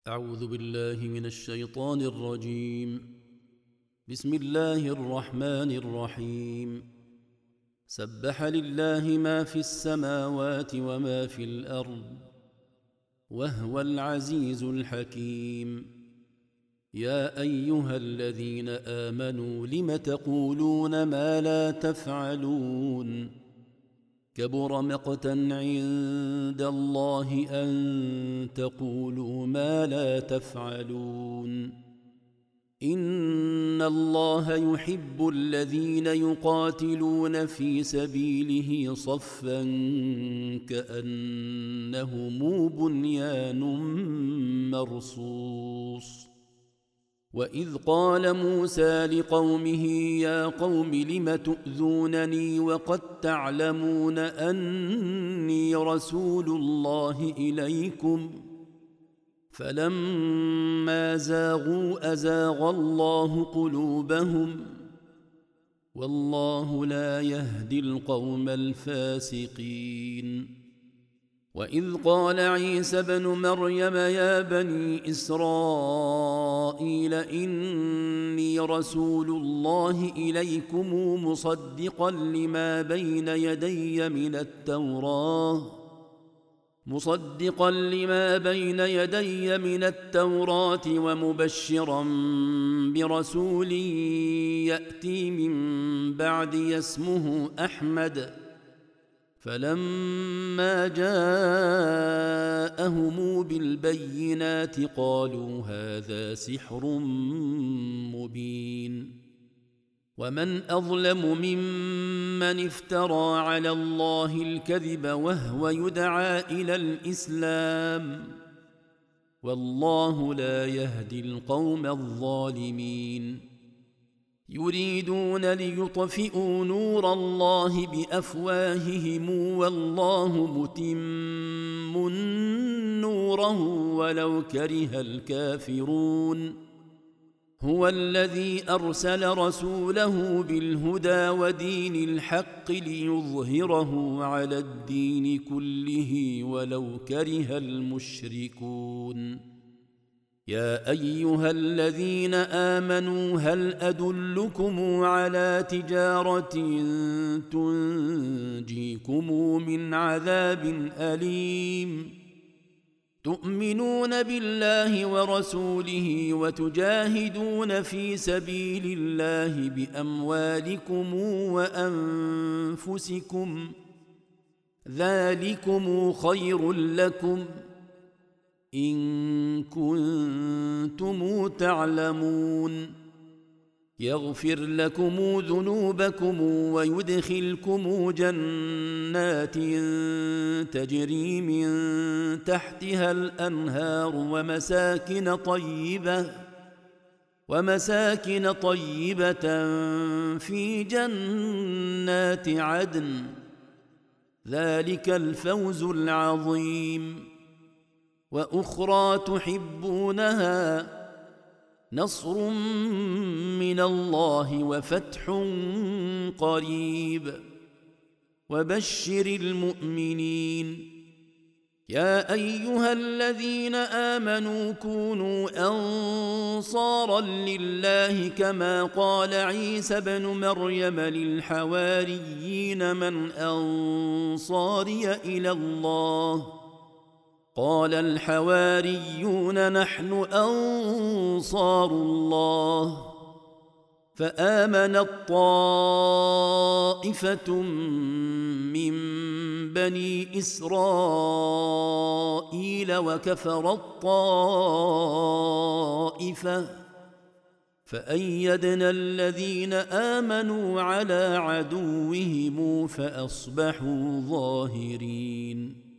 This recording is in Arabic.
أعوذ بالله من الشيطان الرجيم. بسم الله الرحمن الرحيم. سبح لله ما في السماوات وما في الأرض وهو العزيز الحكيم. يا أيها الذين آمنوا لم تقولون ما لا تفعلون؟ كبر مقتا عند الله أن تقولوا ما لا تفعلون. إن الله يحب الذين يقاتلون في سبيله صفا كأنهم بنيان مرصوص. وإذ قال موسى لقومه يا قوم لم تؤذونني وقد تعلمون أني رسول الله إليكم فلما زاغوا أزاغ الله قلوبهم والله لا يهدي القوم الفاسقين. وإذ قال عيسى بن مريم يا بني إسرائيل إني رسول الله إليكم مصدقا لما بين يدي من التوراة ومبشرا برسول يأتي من بعدي اسمه أحمد. فلما جاءهم بالبينات قالوا هذا سحر مبين. ومن أظلم ممن افترى على الله الكذب وهو يدعى إلى الإسلام والله لا يهدي القوم الظالمين. يريدون ليطفئوا نور الله بأفواههم والله متم نوره ولو كره الكافرون. هو الذي أرسل رسوله بالهدى ودين الحق ليظهره على الدين كله ولو كره المشركون. يا أيها الذين آمنوا هل أدلكم على تجارة تنجيكم من عذاب أليم؟ تؤمنون بالله ورسوله وتجاهدون في سبيل الله بأموالكم وأنفسكم ذلكم خير لكم إن كنتم تعلمون. يغفر لكم ذنوبكم ويدخلكم جنات تجري من تحتها الأنهار ومساكن طيبة في جنات عدن ذلك الفوز العظيم. وأخرى تحبونها نصر من الله وفتح قريب وبشر المؤمنين. يا أيها الذين آمنوا كونوا أنصارا لله كما قال عيسى بن مريم للحواريين من أنصاري إلى الله؟ قال الحواريون نحن أنصار الله. فآمنت طائفة من بني إسرائيل وكفرت طائفة فأيدنا الذين آمنوا على عدوهم فأصبحوا ظاهرين.